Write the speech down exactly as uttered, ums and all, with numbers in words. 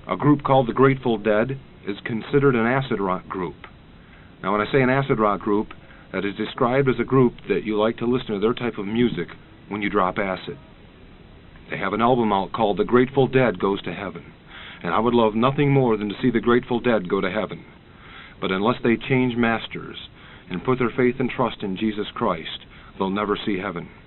A group called the Grateful Dead is considered an acid rock group. Now, when I say an acid rock group, that is described as a group that you like to listen to their type of music when you drop acid. They have an album out called The Grateful Dead Goes to Heaven, and I would love nothing more than to see the Grateful Dead go to heaven. But unless they change masters and put their faith and trust in Jesus Christ, they'll never see heaven.